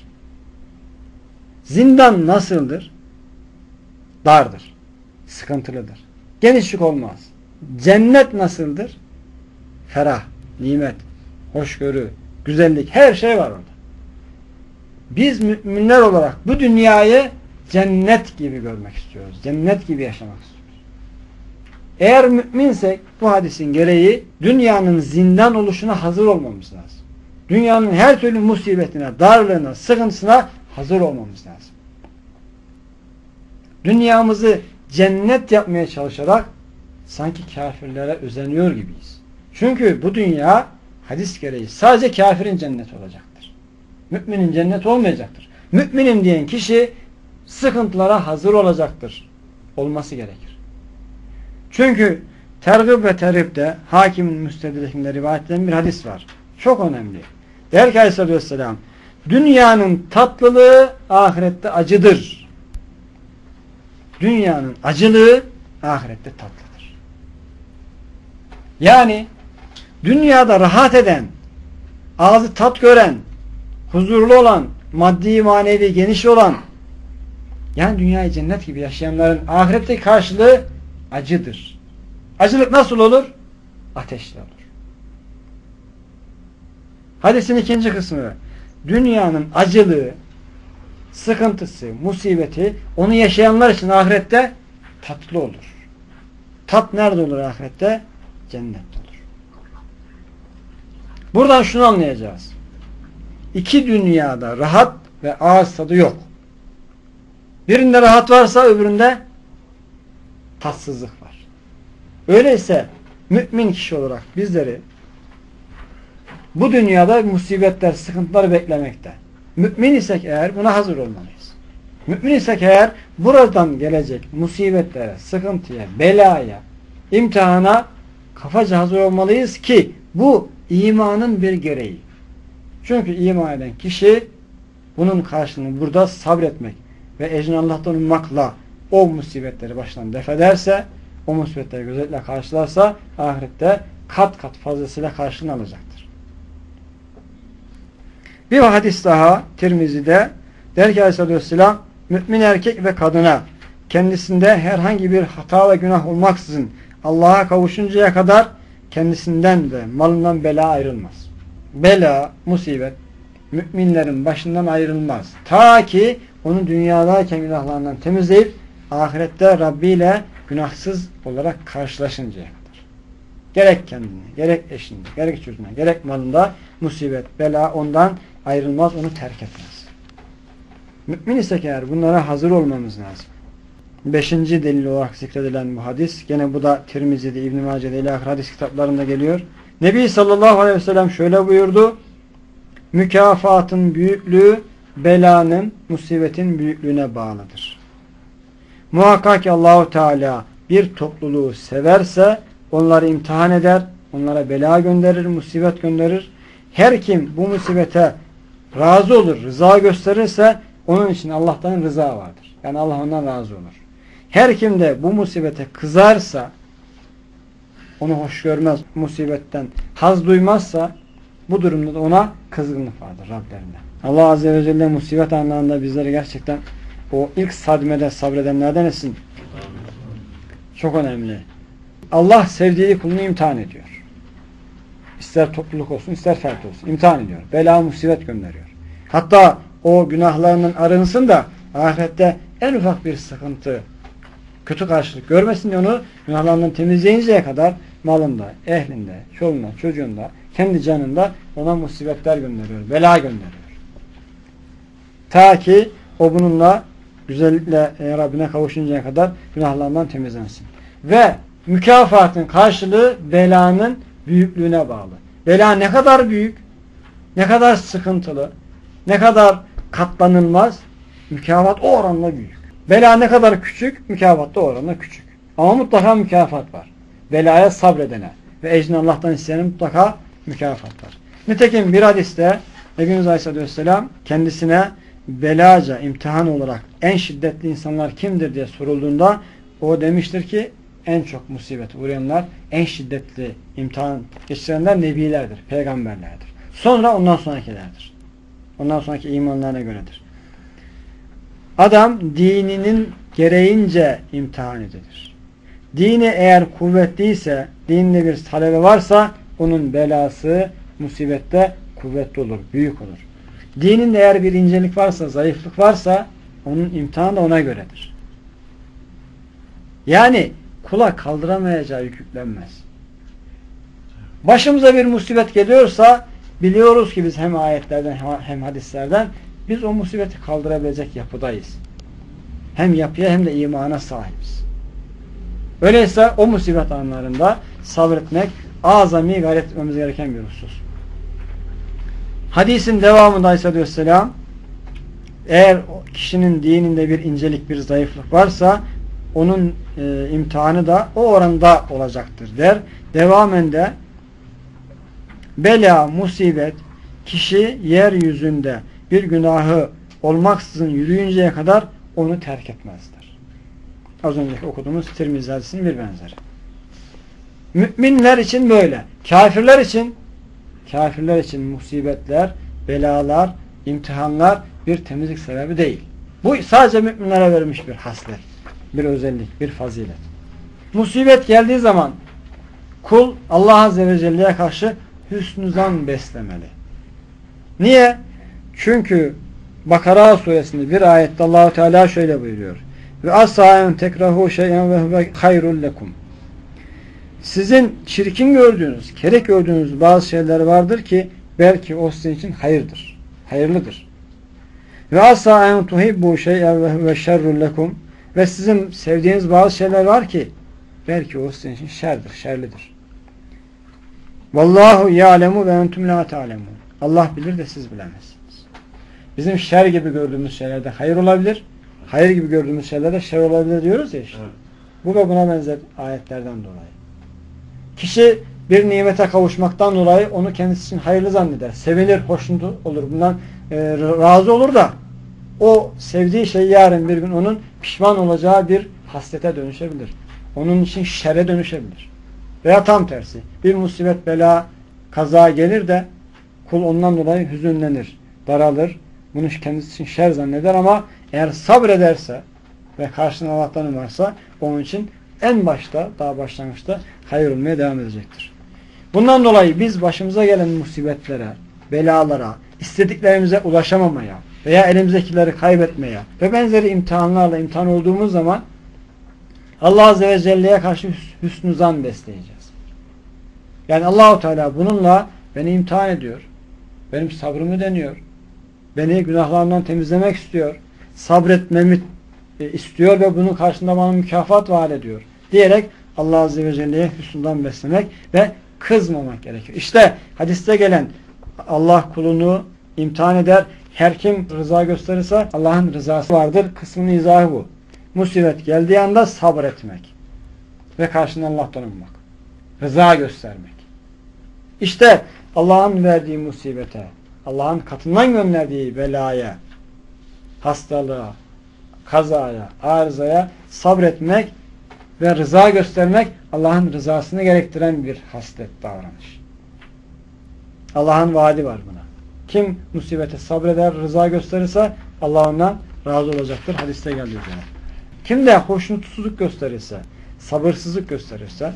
Zindan nasıldır? Dardır. Sıkıntılıdır. Genişlik olmaz. Cennet nasıldır? Ferah, nimet, hoşgörü, güzellik, her şey var orada. Biz müminler olarak bu dünyayı cennet gibi görmek istiyoruz. Cennet gibi yaşamak istiyoruz. Eğer müminsek bu hadisin gereği dünyanın zindan oluşuna hazır olmamız lazım. Dünyanın her türlü musibetine, darlığına, sıkıntısına hazır olmamız lazım. Dünyamızı cennet yapmaya çalışarak sanki kafirlere özeniyor gibiyiz. Çünkü bu dünya hadis gereği sadece kafirin cenneti olacaktır. Müminin cenneti olmayacaktır. Müminim diyen kişi sıkıntılara hazır olacaktır. Olması gerekir. Çünkü Tergib ve Terhib'de Hakimin Müstedrek'inde rivayet edilen bir hadis var. Çok önemli. Der ki Aleyhisselatü Vesselam dünyanın tatlılığı ahirette acıdır. Dünyanın acılığı ahirette tatlıdır. Yani dünyada rahat eden, ağzı tat gören, huzurlu olan, maddi manevi geniş olan, yani dünyayı cennet gibi yaşayanların ahiretteki karşılığı acıdır. Acılık nasıl olur? Ateşle olur. Hadisin ikinci kısmı, dünyanın acılığı, sıkıntısı, musibeti onu yaşayanlar için ahirette tatlı olur. Tat nerede olur ahirette? Cennette olur. Buradan şunu anlayacağız. İki dünyada rahat ve ağız tadı yok. Birinde rahat varsa öbüründe tatsızlık var. Öyleyse mümin kişi olarak bizleri bu dünyada musibetler, sıkıntılar beklemekte. Mümin isek eğer buna hazır olmalıyız. Mümin isek eğer buradan gelecek musibetlere, sıkıntıya, belaya, imtihana kafaca hazır olmalıyız ki bu imanın bir gereği. Çünkü iman eden kişi bunun karşılığını burada sabretmek ve ecrini Allah'tan ummakla o musibetleri baştan def ederse, o musibetleri gözetle karşılarsa ahirette kat kat fazlasıyla karşılığını alacaktır. Bir hadis daha Tirmizi'de der ki Aleyhisselatü Vesselam mümin erkek ve kadına kendisinde herhangi bir hata ve günah olmaksızın Allah'a kavuşuncaya kadar kendisinden ve malından bela ayrılmaz. Bela, musibet müminlerin başından ayrılmaz. Ta ki onu dünyadayken günahlarından temizleyip ahirette Rabbi ile günahsız olarak karşılaşıncaya kadar. Gerek kendine, gerek eşinde, gerek çocuğuna, gerek malında musibet, bela ondan ayrılmaz, onu terk etmez. Mümin isek eğer bunlara hazır olmamız lazım. Beşinci delil olarak zikredilen bu hadis, gene bu da Tirmizi'de, İbn-i Mace'de ile hadis kitaplarında geliyor. Nebi sallallahu aleyhi ve sellem şöyle buyurdu: mükafatın büyüklüğü belanın, musibetin büyüklüğüne bağlıdır. Muhakkak ki Allahu Teala bir topluluğu severse onları imtihan eder, onlara bela gönderir, musibet gönderir. Her kim bu musibete razı olur, rıza gösterirse onun için Allah'tan rıza vardır. Yani Allah ondan razı olur. Her kim de bu musibete kızarsa, onu hoş görmez, musibetten haz duymazsa bu durumda da ona kızgınlık vardır Rablerinde. Allah Azze ve Celle musibet anlarında bizleri gerçekten o ilk sadmede sabredenlerden etsin. Çok önemli. Allah sevdiği kulunu imtihan ediyor. İster topluluk olsun, ister fert olsun. İmtihan ediyor. Bela, musibet gönderiyor. Hatta o günahlarının arınsın da ahirette en ufak bir sıkıntı, kötü karşılık görmesin diye onu günahlarından temizleyinceye kadar malında, ehlinde, çoluğunda, çocuğunda, kendi canında ona musibetler gönderiyor, bela gönderiyor. Ta ki o bununla güzellikle Rabbine kavuşuncaya kadar günahlarından temizlensin. Ve mükafatın karşılığı belanın büyüklüğüne bağlı. Bela ne kadar büyük, ne kadar sıkıntılı, ne kadar katlanılmaz, mükafat o oranla büyük. Bela ne kadar küçük, mükafat da o oranla küçük. Ama mutlaka mükafat var. Belaya sabredene ve ecrini Allah'tan isteyene mutlaka mükafat var. Nitekim bir hadiste Efendimiz Aleyhisselatü Vesselam kendisine belaca, imtihan olarak en şiddetli insanlar kimdir diye sorulduğunda o demiştir ki en çok musibet uğrayanlar, en şiddetli imtihan geçirenler nebilerdir, peygamberlerdir. Sonra ondan sonrakilerdir. Ondan sonraki imanlarına göredir. Adam dininin gereğince imtihan edilir. Dini eğer kuvvetliyse, dininde bir talebe varsa onun belası, musibette kuvvetli olur, büyük olur. Dininde eğer bir incelik varsa, zayıflık varsa onun imtihanı da ona göredir. Yani kula kaldıramayacağı yük yüklenmez. Başımıza bir musibet geliyorsa biliyoruz ki biz hem ayetlerden hem hadislerden biz o musibeti kaldırabilecek yapıdayız. Hem yapıya hem de imana sahibiz. Öyleyse o musibet anlarında sabretmek azami gayret etmemiz gereken bir husus. Hadisin devamında Aleyhisselatü Vesselam eğer kişinin dininde bir incelik, bir zayıflık varsa onun imtihanı da o oranda olacaktır der. Devamen de bela, musibet kişi yeryüzünde bir günahı olmaksızın yürüyünceye kadar onu terk etmezler. Az önceki okuduğumuz Tirmizi hadisinin bir benzeri. Müminler için böyle. Kafirler için musibetler, belalar, imtihanlar bir temizlik sebebi değil. Bu sadece müminlere verilmiş bir haslet, bir özellik, bir fazilet. Musibet geldiği zaman kul Allah Azze ve Celle'ye karşı hüsnü zan beslemeli. Niye? Çünkü Bakara suresinde bir ayette Allah-u Teala şöyle buyuruyor. Ve asâen tekrahu şey'en ve huve hayrul lekum. Sizin çirkin gördüğünüz, kerek gördüğünüz bazı şeyler vardır ki belki o sizin için hayırdır. Hayırlıdır. Ve asâen tuhibbu şey'en ve huve şerrul lekum. Ve sizin sevdiğiniz bazı şeyler var ki belki o sizin için şerdir, şerlidir. Vallahu ya'lemu ve entum la ta'lemun. Allah bilir de siz bilemezsiniz. Bizim şer gibi gördüğümüz şeylerde hayır olabilir. Hayır gibi gördüğümüz şeylerde şer olabilir diyoruz ya işte. Evet. Bu ve buna benzer ayetlerden dolayı. Kişi bir nimete kavuşmaktan dolayı onu kendisi için hayırlı zanneder. Sevinir, hoşnut olur. Bundan razı olur da o sevdiği şey yarın bir gün onun pişman olacağı bir haslete dönüşebilir. Onun için şere dönüşebilir. Veya tam tersi. Bir musibet, bela, kaza gelir de kul ondan dolayı hüzünlenir, daralır. Bunu kendisi için şer zanneder ama eğer sabrederse ve karşısında Allah'tan umarsa onun için en başta, daha başlangıçta hayır olmaya devam edecektir. Bundan dolayı biz başımıza gelen musibetlere, belalara, istediklerimize ulaşamamaya veya elimizdekileri kaybetmeye ve benzeri imtihanlarla imtihan olduğumuz zaman Allah Azze ve Celle'ye karşı hüsnü zan besleyeceğiz. Yani Allah-u Teala bununla beni imtihan ediyor. Benim sabrımı deniyor. Beni günahlarımdan temizlemek istiyor. Sabretmemi istiyor ve bunun karşında bana mükafat vaat ediyor. Diyerek Allah Azze ve Celle'ye hüsnünden beslemek ve kızmamak gerekiyor. İşte hadiste gelen Allah kulunu imtihan eder. Her kim rıza gösterirse Allah'ın rızası vardır. Kısmının izahı bu. Musibet geldiği anda sabretmek. Ve karşında Allah'tan ummak. Rıza göstermek. İşte Allah'ın verdiği musibete, Allah'ın katından gönderdiği belaya, hastalığa, kazaya, arızaya sabretmek ve rıza göstermek Allah'ın rızasını gerektiren bir haslet, davranış. Allah'ın vaadi var buna. Kim musibete sabreder, rıza gösterirse Allah ondan razı olacaktır. Hadiste geliyor. Kim de hoşnutsuzluk gösterirse, sabırsızlık gösterirse,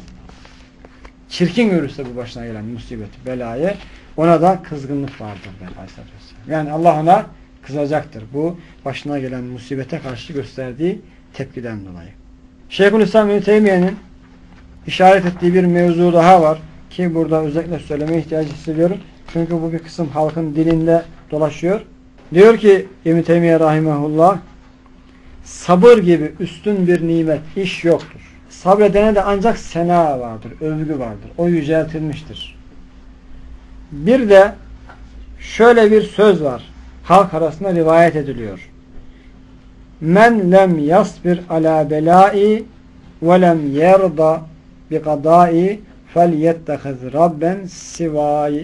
çirkin görürse bu başına gelen musibeti, belayı, ona da kızgınlık vardır. Yani Allah ona kızacaktır. Bu başına gelen musibete karşı gösterdiği tepkiden dolayı. Şeyhülislam İbn Teymiye'nin işaret ettiği bir mevzu daha var ki burada özellikle söylemeye ihtiyacı hissediyorum. Çünkü bu bir kısım halkın dilinde dolaşıyor. Diyor ki İbn Teymiye rahimehullah, sabır gibi üstün bir nimet, iş yoktur. Sabredene de ancak sena vardır, övgü vardır. O yüceltilmiştir. Bir de şöyle bir söz var. Halk arasında rivayet ediliyor. Men lem yasbir ala belai ve lem yerda bi kadai fel yettehiz rabben sivai.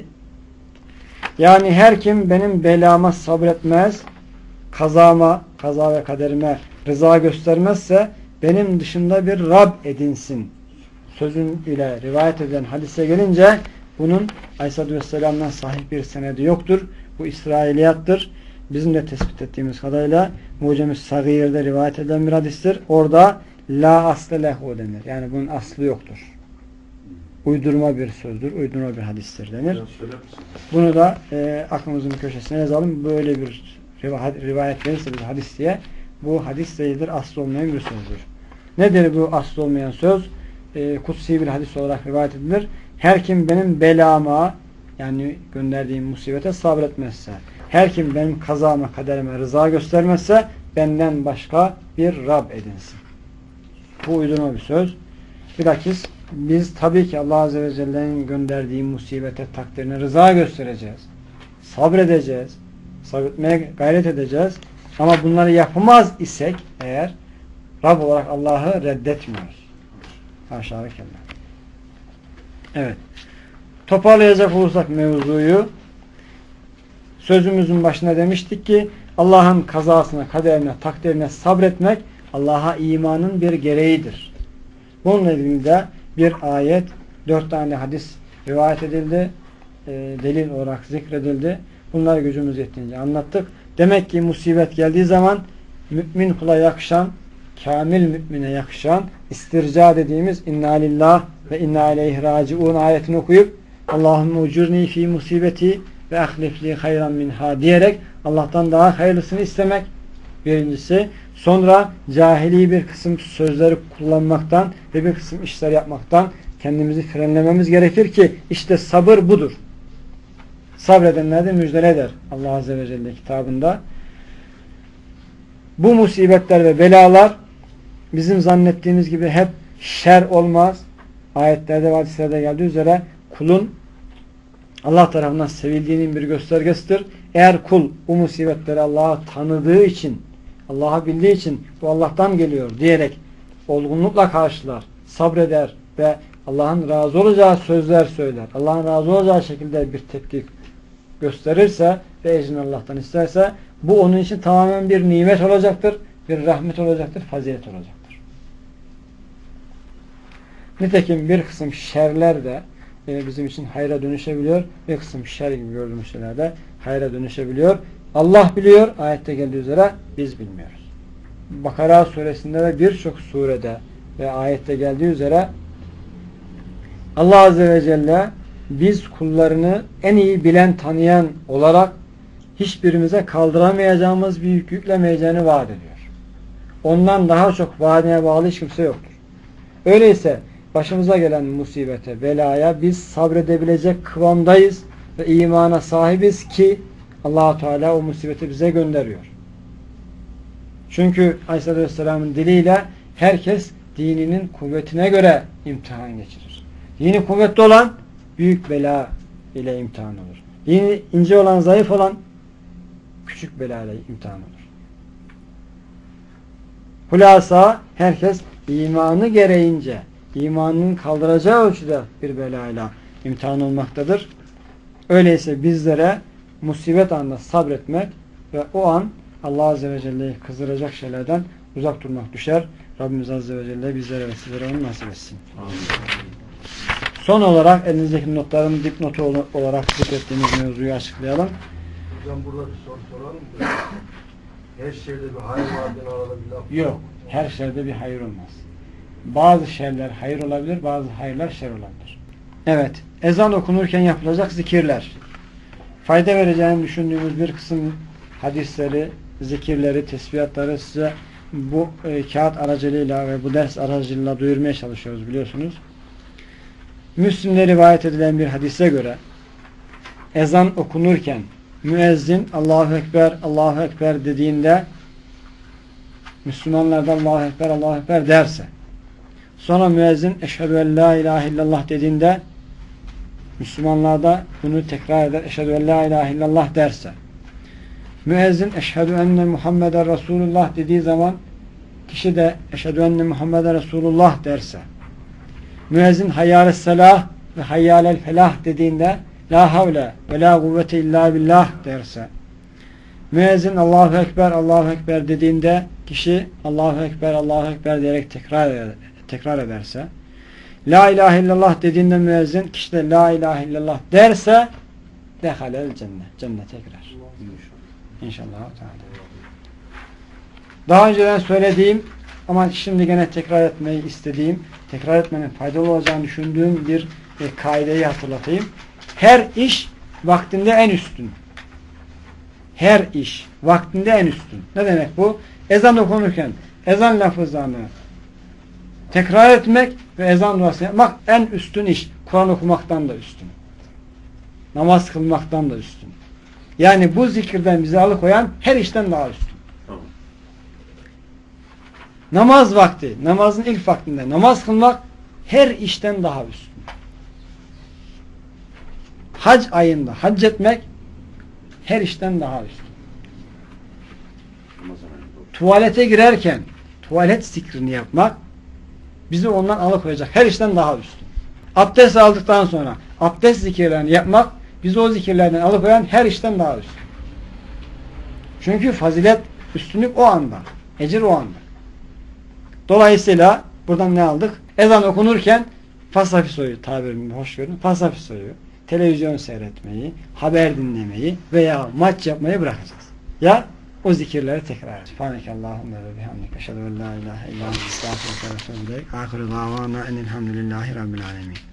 Yani her kim benim belama sabretmez, kazama, kaza ve kaderime rıza göstermezse benim dışında bir Rab edinsin sözün ile rivayet edilen hadise gelince bunun Aleyhisselatü Vesselam'dan sahih bir senedi yoktur. Bu İsrailiyattır. Bizim de tespit ettiğimiz kadarıyla Mucem-i Sagir'de rivayet edilen bir hadistir. Orada la asle lehu denir. Yani bunun aslı yoktur. Uydurma bir sözdür, uydurma bir hadistir denir. Bunu da aklımızın köşesine yazalım. Böyle bir rivayet verirse bir hadis diye, bu hadis değildir, aslı olmayan bir sözdür. Nedir bu aslı olmayan söz? Kutsi bir hadis olarak rivayet edilir. Her kim benim belama, yani gönderdiğim musibete sabretmezse, her kim benim kazama, kaderime rıza göstermezse benden başka bir Rab edinsin. Bu uydurma bir söz. Bilakis biz tabii ki Allah Azze ve Celle'nin gönderdiği musibete, takdirine rıza göstereceğiz. Sabredeceğiz. Sabretmeye gayret edeceğiz. Ama bunları yapamaz isek eğer Rab olarak Allah'ı reddetmiyoruz. Haşa ve kella. Evet. Toparlayacak olursak mevzuyu, sözümüzün başında demiştik ki Allah'ın kazasına, kaderine, takdirine sabretmek Allah'a imanın bir gereğidir. Bununla ilgili de bir ayet, 4 tane hadis rivayet edildi, delil olarak zikredildi. Bunları gücümüz yettiğince anlattık. Demek ki musibet geldiği zaman mümin kula yakışan, kamil mümine yakışan istirca dediğimiz inna lillah ve inna ileyhi raciun ayetini okuyup Allahümme ucurni fi musibeti ve ahlifli hayran minha diyerek Allah'tan daha hayırlısını istemek birincisi. Sonra cahili bir kısım sözleri kullanmaktan ve bir kısım işler yapmaktan kendimizi frenlememiz gerekir ki işte sabır budur. Sabredenler de müjdele eder Allah Azze ve Celle kitabında. Bu musibetler ve belalar bizim zannettiğimiz gibi hep şer olmaz. Ayetlerde ve hadislerde geldiği üzere kulun Allah tarafından sevildiğinin bir göstergesidir. Eğer kul bu musibetleri Allah'ı tanıdığı için, Allah'ı bildiği için bu Allah'tan geliyor diyerek olgunlukla karşılar, sabreder ve Allah'ın razı olacağı sözler söyler, Allah'ın razı olacağı şekilde bir tepki gösterirse ve ecrini Allah'tan isterse bu onun için tamamen bir nimet olacaktır, bir rahmet olacaktır, fazilet olacaktır. Nitekim bir kısım şerler de bizim için hayra dönüşebiliyor. Bir kısım şer gibi gördüğümüz şeyler de hayra dönüşebiliyor. Allah biliyor, ayette geldiği üzere biz bilmiyoruz. Bakara suresinde ve birçok surede ve ayette geldiği üzere Allah Azze ve Celle biz kullarını en iyi bilen, tanıyan olarak hiçbirimize kaldıramayacağımız bir yük yüklemeyeceğini vaat ediyor. Ondan daha çok vaadine bağlı hiç kimse yoktur. Öyleyse başımıza gelen musibete, belaya biz sabredebilecek kıvamdayız ve imana sahibiz ki Allah-u Teala o musibeti bize gönderiyor. Çünkü Aleyhisselatü Vesselam'ın diliyle herkes dininin kuvvetine göre imtihan geçirir. Dini kuvvetli olan büyük bela ile imtihan olur. Dini ince olan, zayıf olan küçük bela ile imtihan olur. Hulasa herkes imanı gereğince, imanının kaldıracağı ölçüde bir belayla imtihan olmaktadır. Öyleyse bizlere musibet anında sabretmek ve o an Allah Azze ve Celle'yi kızdıracak şeylerden uzak durmak düşer. Rabbimiz Azze ve Celle bizlere ve sizlere onu nasip etsin. Son olarak elinizdeki notların dipnotu olarak zikrettiğimiz mevzuyu açıklayalım. Hocam burada bir soru soralım. Her şeyde bir hayır vardır, arada bir laf. Yok. Her şeyde bir hayır olmaz. Bazı şeyler hayır olabilir, bazı hayırlar şer olabilir. Evet. Ezan okunurken yapılacak zikirler. Fayda vereceğini düşündüğümüz bir kısım hadisleri, zikirleri, tesbihatları size bu kağıt aracılığıyla ve bu ders aracılığıyla duyurmaya çalışıyoruz biliyorsunuz. Müslim'de rivayet edilen bir hadise göre ezan okunurken müezzin Allahu Ekber, Allahu Ekber dediğinde Müslümanlar da Allahu Ekber, Allahu Ekber derse, sonra müezzin Eşhedü en la ilahe illallah dediğinde Müslümanlar da bunu tekrar eder, Eşhedü en la ilahe illallah derse, müezzin Eşhedü enne Muhammeden Resulullah dediği zaman kişi de Eşhedü enne Muhammeden Resulullah derse, müezzin hayyâles selah ve hayyâlel felah dediğinde la havle ve la kuvvete illa billah derse, müezzin Allahu Ekber, Allahu Ekber dediğinde kişi Allahu Ekber, Allahu Ekber diyerek tekrar ederse, la ilahe illallah dediğinde müezzin kişi de la ilahe illallah derse dehalel cennet. Cennete girer. İnşallah. Daha önceden söylediğim ama şimdi gene tekrar etmeyi istediğim, tekrar etmenin faydalı olacağını düşündüğüm bir kaideyi hatırlatayım. Her iş vaktinde en üstün. Her iş vaktinde en üstün. Ne demek bu? Ezan okunurken ezan lafızlarını tekrar etmek ve ezan duasını yapmak en üstün iş. Kur'an okumaktan da üstün. Namaz kılmaktan da üstün. Yani bu zikirden bizi alıkoyan her işten daha üstün. Tamam. Namaz vakti, namazın ilk vaktinde namaz kılmak her işten daha üstün. Hac ayında hac etmek her işten daha üstün. Tuvalete girerken tuvalet zikrini yapmak bizi ondan alıkoyacak her işten daha üstün. Abdest aldıktan sonra abdest zikirlerini yapmak bizi o zikirlerden alıkoyan her işten daha üstün. Çünkü fazilet, üstünlük o anda. Ecir o anda. Dolayısıyla buradan ne aldık? Ezan okunurken fasafisoyu, tabirini hoş görün, fasafisoyu, televizyon seyretmeyi, haber dinlemeyi veya maç yapmayı bırakacağız. Ya o zikirleri tekrar edeceğiz. Subhanekallahumma ve bihamdike eşhedü en la ilahe illa ente estağfiruke ve etûbü ileyk. Âhiru dâvâna enelhamdülillahi rabbil âlemin.